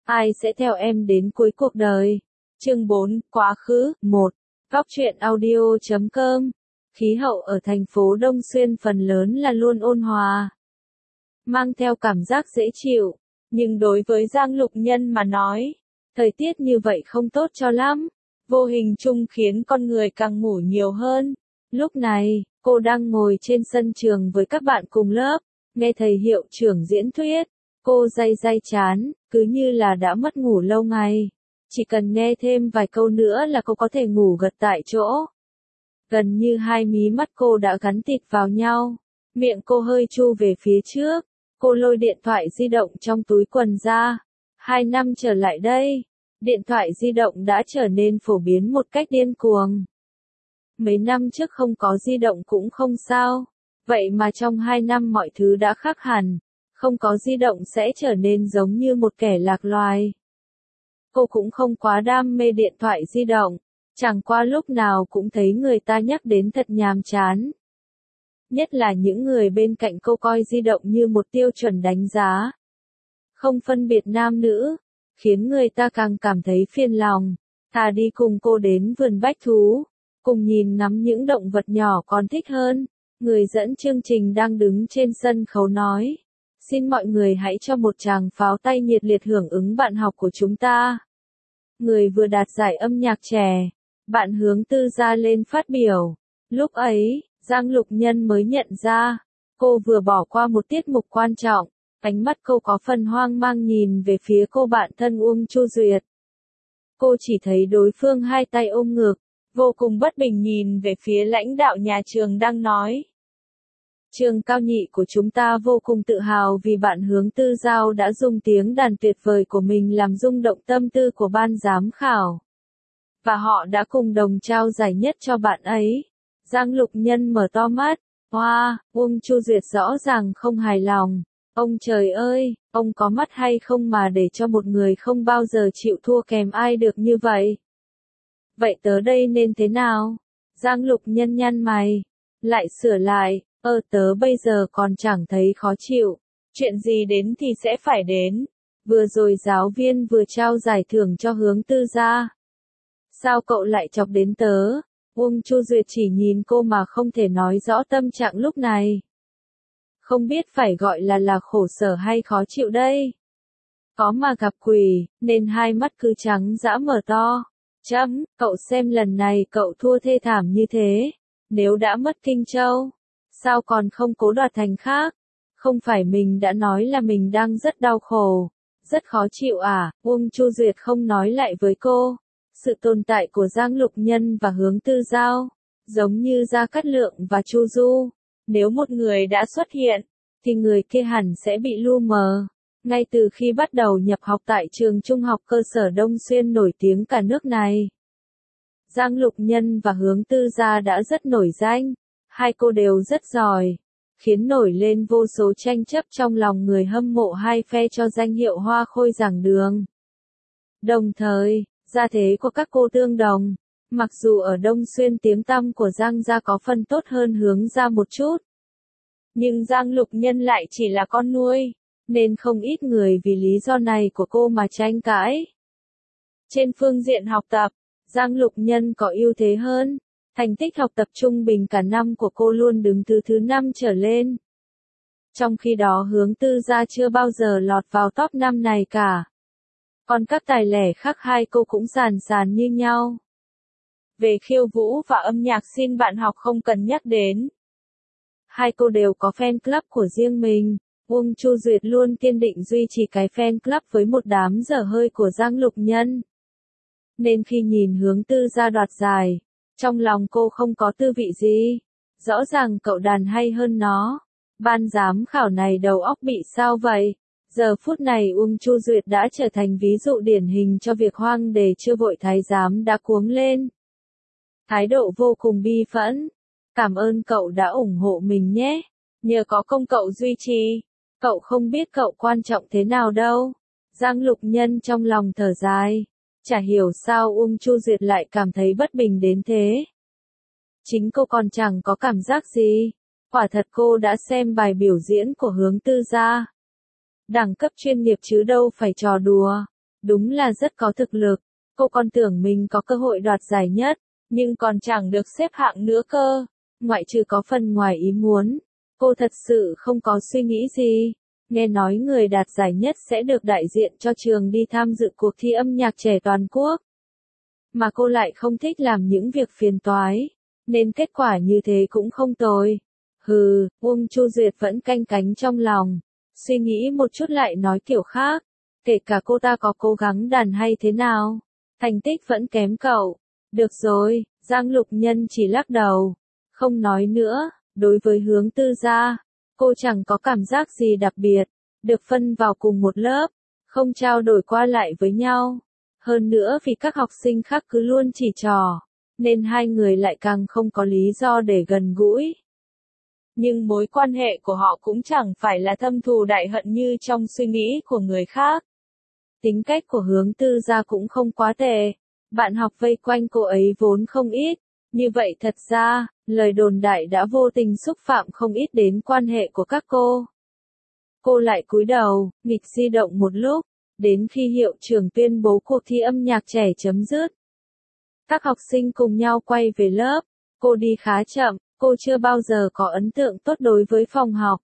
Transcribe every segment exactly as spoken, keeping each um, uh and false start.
Ai sẽ theo em đến cuối cuộc đời? Chương bốn, Quá khứ, một. Góc truyện audio chấm com. Khí hậu ở thành phố Đông Xuyên phần lớn là luôn ôn hòa, mang theo cảm giác dễ chịu, nhưng đối với Giang Lục Nhân mà nói, thời tiết như vậy không tốt cho lắm, vô hình chung khiến con người càng ngủ nhiều hơn. Lúc này, cô đang ngồi trên sân trường với các bạn cùng lớp, nghe thầy hiệu trưởng diễn thuyết, cô day day chán, cứ như là đã mất ngủ lâu ngày. Chỉ cần nghe thêm vài câu nữa là cô có thể ngủ gật tại chỗ. Gần như hai mí mắt cô đã gắn tịt vào nhau, miệng cô hơi chu về phía trước, cô lôi điện thoại di động trong túi quần ra. Hai năm trở lại đây, điện thoại di động đã trở nên phổ biến một cách điên cuồng. Mấy năm trước không có di động cũng không sao, vậy mà trong hai năm mọi thứ đã khác hẳn, không có di động sẽ trở nên giống như một kẻ lạc loài. Cô cũng không quá đam mê điện thoại di động, chẳng qua lúc nào cũng thấy người ta nhắc đến thật nhàm chán. Nhất là những người bên cạnh cô coi di động như một tiêu chuẩn đánh giá, không phân biệt nam nữ, khiến người ta càng cảm thấy phiền lòng. Thà đi cùng cô đến vườn bách thú, cùng nhìn ngắm những động vật nhỏ còn thích hơn. Người dẫn chương trình đang đứng trên sân khấu nói, xin mọi người hãy cho một tràng pháo tay nhiệt liệt hưởng ứng bạn học của chúng ta. Người vừa đạt giải âm nhạc trẻ, bạn Hướng Tư ra lên phát biểu. Lúc ấy, Giang Lục Nhân mới nhận ra, cô vừa bỏ qua một tiết mục quan trọng. Ánh mắt cô có phần hoang mang nhìn về phía cô bạn thân Uông Chu Duyệt. Cô chỉ thấy đối phương hai tay ôm ngực, vô cùng bất bình nhìn về phía lãnh đạo nhà trường đang nói. Trường cao nhị của chúng ta vô cùng tự hào vì bạn Hướng Tư Giao đã dùng tiếng đàn tuyệt vời của mình làm rung động tâm tư của ban giám khảo. Và họ đã cùng đồng trao giải nhất cho bạn ấy. Giang Lục Nhân mở to mắt. Hoa, wow, Uông Chu Duyệt rõ ràng không hài lòng. Ông trời ơi, ông có mắt hay không mà để cho một người không bao giờ chịu thua kèm ai được như vậy? Vậy tớ đây nên thế nào? Giang Lục Nhân nhăn mày, lại sửa lại, ơ tớ bây giờ còn chẳng thấy khó chịu. Chuyện gì đến thì sẽ phải đến. Vừa rồi giáo viên vừa trao giải thưởng cho Hướng Tư gia. Sao cậu lại chọc đến tớ? Uông Chu Duyệt chỉ nhìn cô mà không thể nói rõ tâm trạng lúc này. Không biết phải gọi là là khổ sở hay khó chịu đây. Có mà gặp quỷ, nên hai mắt cứ trắng dã mở to. Chấm, cậu xem lần này cậu thua thê thảm như thế. Nếu đã mất Kinh Châu, sao còn không cố đoạt thành khác? Không phải mình đã nói là mình đang rất đau khổ, rất khó chịu à? Uông Chu Duyệt không nói lại với cô. Sự tồn tại của Giang Lục Nhân và Hướng Tư Giao, giống như Gia Cát Lượng và Chu Du. Nếu một người đã xuất hiện, thì người kia hẳn sẽ bị lu mờ. Ngay từ khi bắt đầu nhập học tại trường trung học cơ sở Đông Xuyên nổi tiếng cả nước này, Giang Lục Nhân và Hướng Tư Gia đã rất nổi danh. Hai cô đều rất giỏi, khiến nổi lên vô số tranh chấp trong lòng người hâm mộ hai phe cho danh hiệu hoa khôi giảng đường. Đồng thời, gia thế của các cô tương đồng. Mặc dù ở Đông Xuyên tiếng tăm của Giang gia có phần tốt hơn Hướng gia một chút, nhưng Giang Lục Nhân lại chỉ là con nuôi, nên không ít người vì lý do này của cô mà tranh cãi. Trên phương diện học tập, Giang Lục Nhân có ưu thế hơn. Thành tích học tập trung bình cả năm của cô luôn đứng thứ thứ năm trở lên. Trong khi đó Hướng Tư gia chưa bao giờ lọt vào top năm này cả. Còn các tài lẻ khác hai cô cũng sàn sàn như nhau. Về khiêu vũ và âm nhạc xin bạn học không cần nhắc đến. Hai cô đều có fan club của riêng mình. Uông Chu Duyệt luôn kiên định duy trì cái fan club với một đám dở hơi của Giang Lục Nhân. Nên khi nhìn Hướng Tư gia đoạt giải, trong lòng cô không có tư vị gì. Rõ ràng cậu đàn hay hơn nó. Ban giám khảo này đầu óc bị sao vậy? Giờ phút này Uông Chu Duyệt đã trở thành ví dụ điển hình cho việc hoang đề chưa vội thái giám đã cuống lên. Thái độ vô cùng bi phẫn. Cảm ơn cậu đã ủng hộ mình nhé. Nhờ có công cậu duy trì, cậu không biết cậu quan trọng thế nào đâu. Giang Lục Nhân trong lòng thở dài. Chả hiểu sao Uông Chu Duyệt lại cảm thấy bất bình đến thế. Chính cô còn chẳng có cảm giác gì. Quả thật cô đã xem bài biểu diễn của Hướng Tư gia. Đẳng cấp chuyên nghiệp chứ đâu phải trò đùa. Đúng là rất có thực lực, cô còn tưởng mình có cơ hội đoạt giải nhất, nhưng còn chẳng được xếp hạng nữa cơ. Ngoại trừ có phần ngoài ý muốn, cô thật sự không có suy nghĩ gì. Nghe nói người đạt giải nhất sẽ được đại diện cho trường đi tham dự cuộc thi âm nhạc trẻ toàn quốc. Mà cô lại không thích làm những việc phiền toái, nên kết quả như thế cũng không tồi. Hừ, Uông Chu Duyệt vẫn canh cánh trong lòng, suy nghĩ một chút lại nói kiểu khác. Kể cả cô ta có cố gắng đàn hay thế nào, thành tích vẫn kém cậu. Được rồi, Giang Lục Nhân chỉ lắc đầu, không nói nữa. Đối với Hướng Tư gia, cô chẳng có cảm giác gì đặc biệt, được phân vào cùng một lớp, không trao đổi qua lại với nhau. Hơn nữa vì các học sinh khác cứ luôn chỉ trò, nên hai người lại càng không có lý do để gần gũi. Nhưng mối quan hệ của họ cũng chẳng phải là thâm thù đại hận như trong suy nghĩ của người khác. Tính cách của Hướng Tư gia cũng không quá tệ, bạn học vây quanh cô ấy vốn không ít. Như vậy thật ra, lời đồn đại đã vô tình xúc phạm không ít đến quan hệ của các cô. Cô lại cúi đầu, nghịch di động một lúc, đến khi hiệu trưởng tuyên bố cuộc thi âm nhạc trẻ chấm dứt. Các học sinh cùng nhau quay về lớp, cô đi khá chậm, cô chưa bao giờ có ấn tượng tốt đối với phòng học.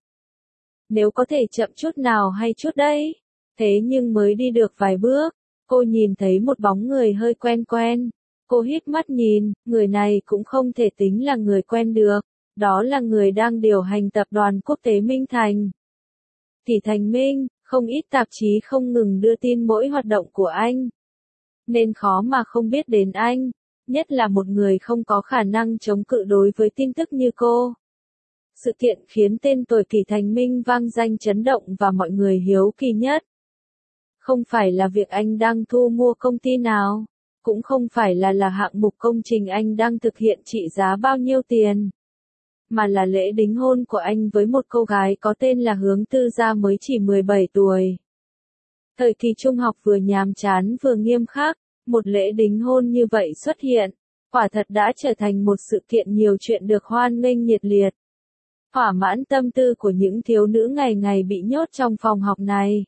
Nếu có thể chậm chút nào hay chút đấy. Thế nhưng mới đi được vài bước, cô nhìn thấy một bóng người hơi quen quen. Cô híp mắt nhìn, người này cũng không thể tính là người quen được, đó là người đang điều hành tập đoàn quốc tế Minh Thành. Kỷ Thành Minh, không ít tạp chí không ngừng đưa tin mỗi hoạt động của anh. Nên khó mà không biết đến anh, nhất là một người không có khả năng chống cự đối với tin tức như cô. Sự kiện khiến tên tuổi Kỷ Thành Minh vang danh chấn động và mọi người hiếu kỳ nhất. Không phải là việc anh đang thu mua công ty nào. Cũng không phải là là hạng mục công trình anh đang thực hiện trị giá bao nhiêu tiền. Mà là lễ đính hôn của anh với một cô gái có tên là Hướng Tư gia mới chỉ mười bảy tuổi. Thời kỳ trung học vừa nhàm chán vừa nghiêm khắc, một lễ đính hôn như vậy xuất hiện, quả thật đã trở thành một sự kiện nhiều chuyện được hoan nghênh nhiệt liệt. Thỏa mãn tâm tư của những thiếu nữ ngày ngày bị nhốt trong phòng học này.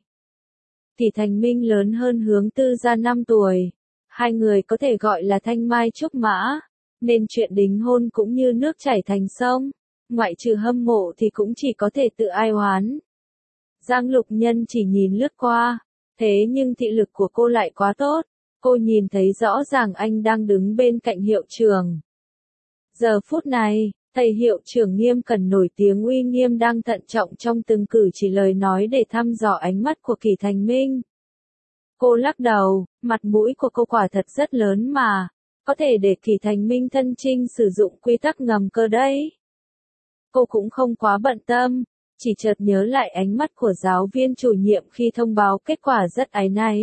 Kỷ Thành Minh lớn hơn Hướng Tư gia năm tuổi. Hai người có thể gọi là thanh mai trúc mã, nên chuyện đính hôn cũng như nước chảy thành sông, ngoại trừ hâm mộ thì cũng chỉ có thể tự ai oán. Giang Lục Nhân chỉ nhìn lướt qua, thế nhưng thị lực của cô lại quá tốt, cô nhìn thấy rõ ràng anh đang đứng bên cạnh hiệu trưởng. Giờ phút này, thầy hiệu trưởng nghiêm cẩn nổi tiếng uy nghiêm đang thận trọng trong từng cử chỉ lời nói để thăm dò ánh mắt của Kỷ Thành Minh. Cô lắc đầu, mặt mũi của cô quả thật rất lớn mà, có thể để Kỷ Thành Minh thân chinh sử dụng quy tắc ngầm cơ đấy. Cô cũng không quá bận tâm, chỉ chợt nhớ lại ánh mắt của giáo viên chủ nhiệm khi thông báo kết quả rất áy náy.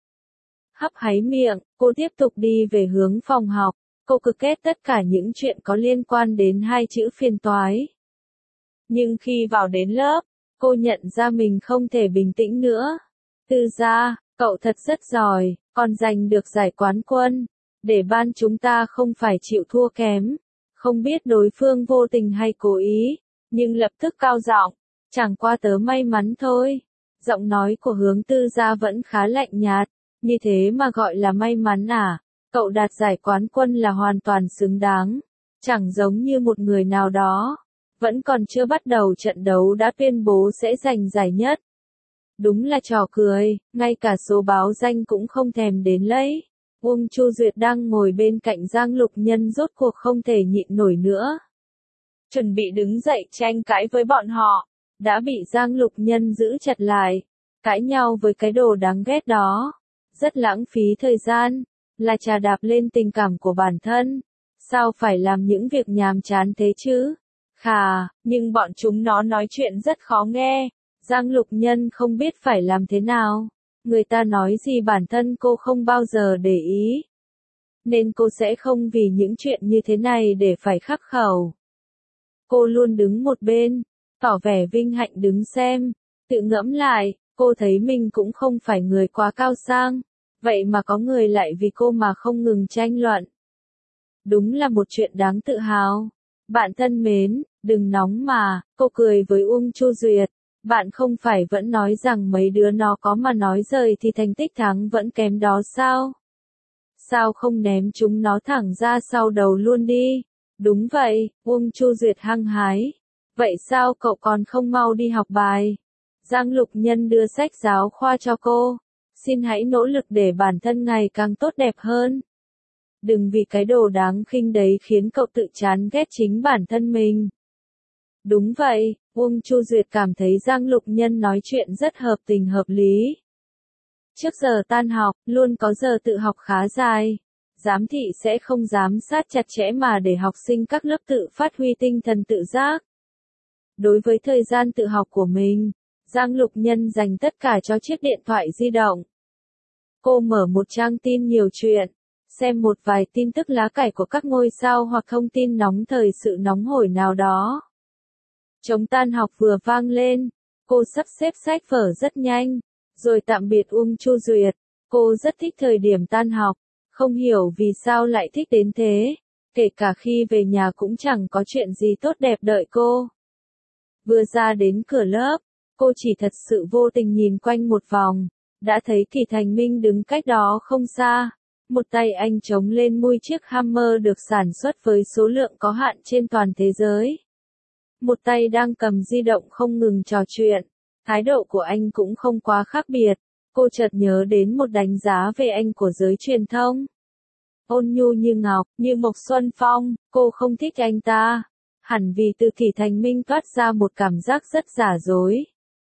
Hấp háy miệng, cô tiếp tục đi về hướng phòng học, cô cứ kết tất cả những chuyện có liên quan đến hai chữ phiền toái. Nhưng khi vào đến lớp, cô nhận ra mình không thể bình tĩnh nữa. Tư gia, cậu thật rất giỏi, còn giành được giải quán quân, để ban chúng ta không phải chịu thua kém. Không biết đối phương vô tình hay cố ý, nhưng lập tức cao giọng, chẳng qua tớ may mắn thôi. Giọng nói của Hướng Tư gia vẫn khá lạnh nhạt, như thế mà gọi là may mắn à, cậu đạt giải quán quân là hoàn toàn xứng đáng, chẳng giống như một người nào đó, vẫn còn chưa bắt đầu trận đấu đã tuyên bố sẽ giành giải nhất. Đúng là trò cười, ngay cả số báo danh cũng không thèm đến lấy. Uông Chu Duyệt đang ngồi bên cạnh Giang Lục Nhân rốt cuộc không thể nhịn nổi nữa. Chuẩn bị đứng dậy tranh cãi với bọn họ, đã bị Giang Lục Nhân giữ chặt lại. Cãi nhau với cái đồ đáng ghét đó, rất lãng phí thời gian, là chà đạp lên tình cảm của bản thân. Sao phải làm những việc nhàm chán thế chứ? Khà, nhưng bọn chúng nó nói chuyện rất khó nghe. Giang Lục Nhân không biết phải làm thế nào. Người ta nói gì bản thân cô không bao giờ để ý. Nên cô sẽ không vì những chuyện như thế này để phải khắc khẩu. Cô luôn đứng một bên, tỏ vẻ vinh hạnh đứng xem. Tự ngẫm lại, cô thấy mình cũng không phải người quá cao sang. Vậy mà có người lại vì cô mà không ngừng tranh luận. Đúng là một chuyện đáng tự hào. Bạn thân mến, đừng nóng mà, cô cười với Uông Chu Duyệt. Bạn không phải vẫn nói rằng mấy đứa nó có mà nói rời thì thành tích thắng vẫn kém đó sao? Sao không ném chúng nó thẳng ra sau đầu luôn đi? Đúng vậy, Uông Chu Duyệt hăng hái. Vậy sao cậu còn không mau đi học bài? Giang Lục Nhân đưa sách giáo khoa cho cô. Xin hãy nỗ lực để bản thân ngày càng tốt đẹp hơn. Đừng vì cái đồ đáng khinh đấy khiến cậu tự chán ghét chính bản thân mình. Đúng vậy, Uông Chu Duyệt cảm thấy Giang Lục Nhân nói chuyện rất hợp tình hợp lý. Trước giờ tan học, luôn có giờ tự học khá dài. Giám thị sẽ không giám sát chặt chẽ mà để học sinh các lớp tự phát huy tinh thần tự giác. Đối với thời gian tự học của mình, Giang Lục Nhân dành tất cả cho chiếc điện thoại di động. Cô mở một trang tin nhiều chuyện, xem một vài tin tức lá cải của các ngôi sao hoặc thông tin nóng thời sự nóng hổi nào đó. Trống tan học vừa vang lên, cô sắp xếp sách vở rất nhanh, rồi tạm biệt Uông Chu Duyệt. Cô rất thích thời điểm tan học, không hiểu vì sao lại thích đến thế, kể cả khi về nhà cũng chẳng có chuyện gì tốt đẹp đợi cô. Vừa ra đến cửa lớp, cô chỉ thật sự vô tình nhìn quanh một vòng, đã thấy Kỳ Thành Minh đứng cách đó không xa. Một tay anh chống lên mui chiếc Hammer được sản xuất với số lượng có hạn trên toàn thế giới. Một tay đang cầm di động không ngừng trò chuyện. Thái độ của anh cũng không quá khác biệt. Cô chợt nhớ đến một đánh giá về anh của giới truyền thông. Ôn nhu như ngọc, như Mộc Xuân Phong, cô không thích anh ta. Hẳn vì từ Kỳ Thành Minh toát ra một cảm giác rất giả dối.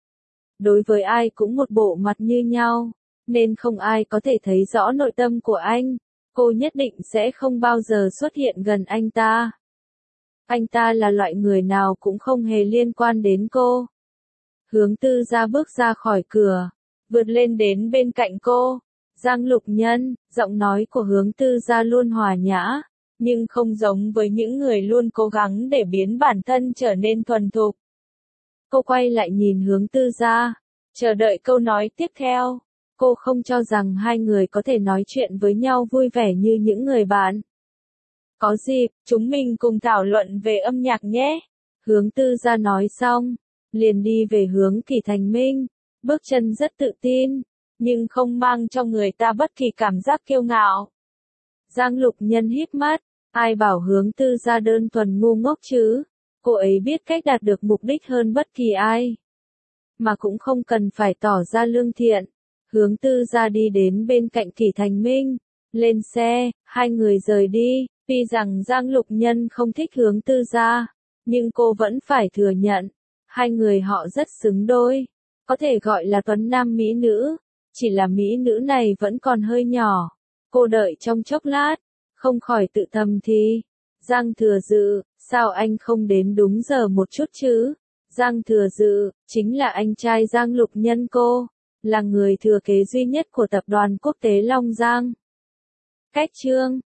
Đối với ai cũng một bộ mặt như nhau, nên không ai có thể thấy rõ nội tâm của anh. Cô nhất định sẽ không bao giờ xuất hiện gần anh ta. Anh ta là loại người nào cũng không hề liên quan đến cô. Hướng Tư Gia bước ra khỏi cửa, vượt lên đến bên cạnh cô. Giang Lục Nhân, giọng nói của Hướng Tư Gia luôn hòa nhã, nhưng không giống với những người luôn cố gắng để biến bản thân trở nên thuần thục. Cô quay lại nhìn Hướng Tư Gia, chờ đợi câu nói tiếp theo. Cô không cho rằng hai người có thể nói chuyện với nhau vui vẻ như những người bạn. Có dịp, chúng mình cùng thảo luận về âm nhạc nhé. Hướng Tư Gia nói xong, liền đi về hướng Kỳ Thành Minh, bước chân rất tự tin, nhưng không mang cho người ta bất kỳ cảm giác kiêu ngạo. Giang Lục Nhân híp mắt, ai bảo Hướng Tư Gia đơn thuần ngu ngốc chứ, cô ấy biết cách đạt được mục đích hơn bất kỳ ai. Mà cũng không cần phải tỏ ra lương thiện. Hướng Tư Gia đi đến bên cạnh Kỳ Thành Minh, lên xe, hai người rời đi. Tuy rằng Giang Lục Nhân không thích Hướng Tư Gia, nhưng cô vẫn phải thừa nhận, hai người họ rất xứng đôi, có thể gọi là tuấn nam mỹ nữ, chỉ là mỹ nữ này vẫn còn hơi nhỏ. Cô đợi trong chốc lát, không khỏi tự thầm thì, Giang Thừa Dự, sao anh không đến đúng giờ một chút chứ? Giang Thừa Dự, chính là anh trai Giang Lục Nhân cô, là người thừa kế duy nhất của tập đoàn quốc tế Long Giang. Cách chương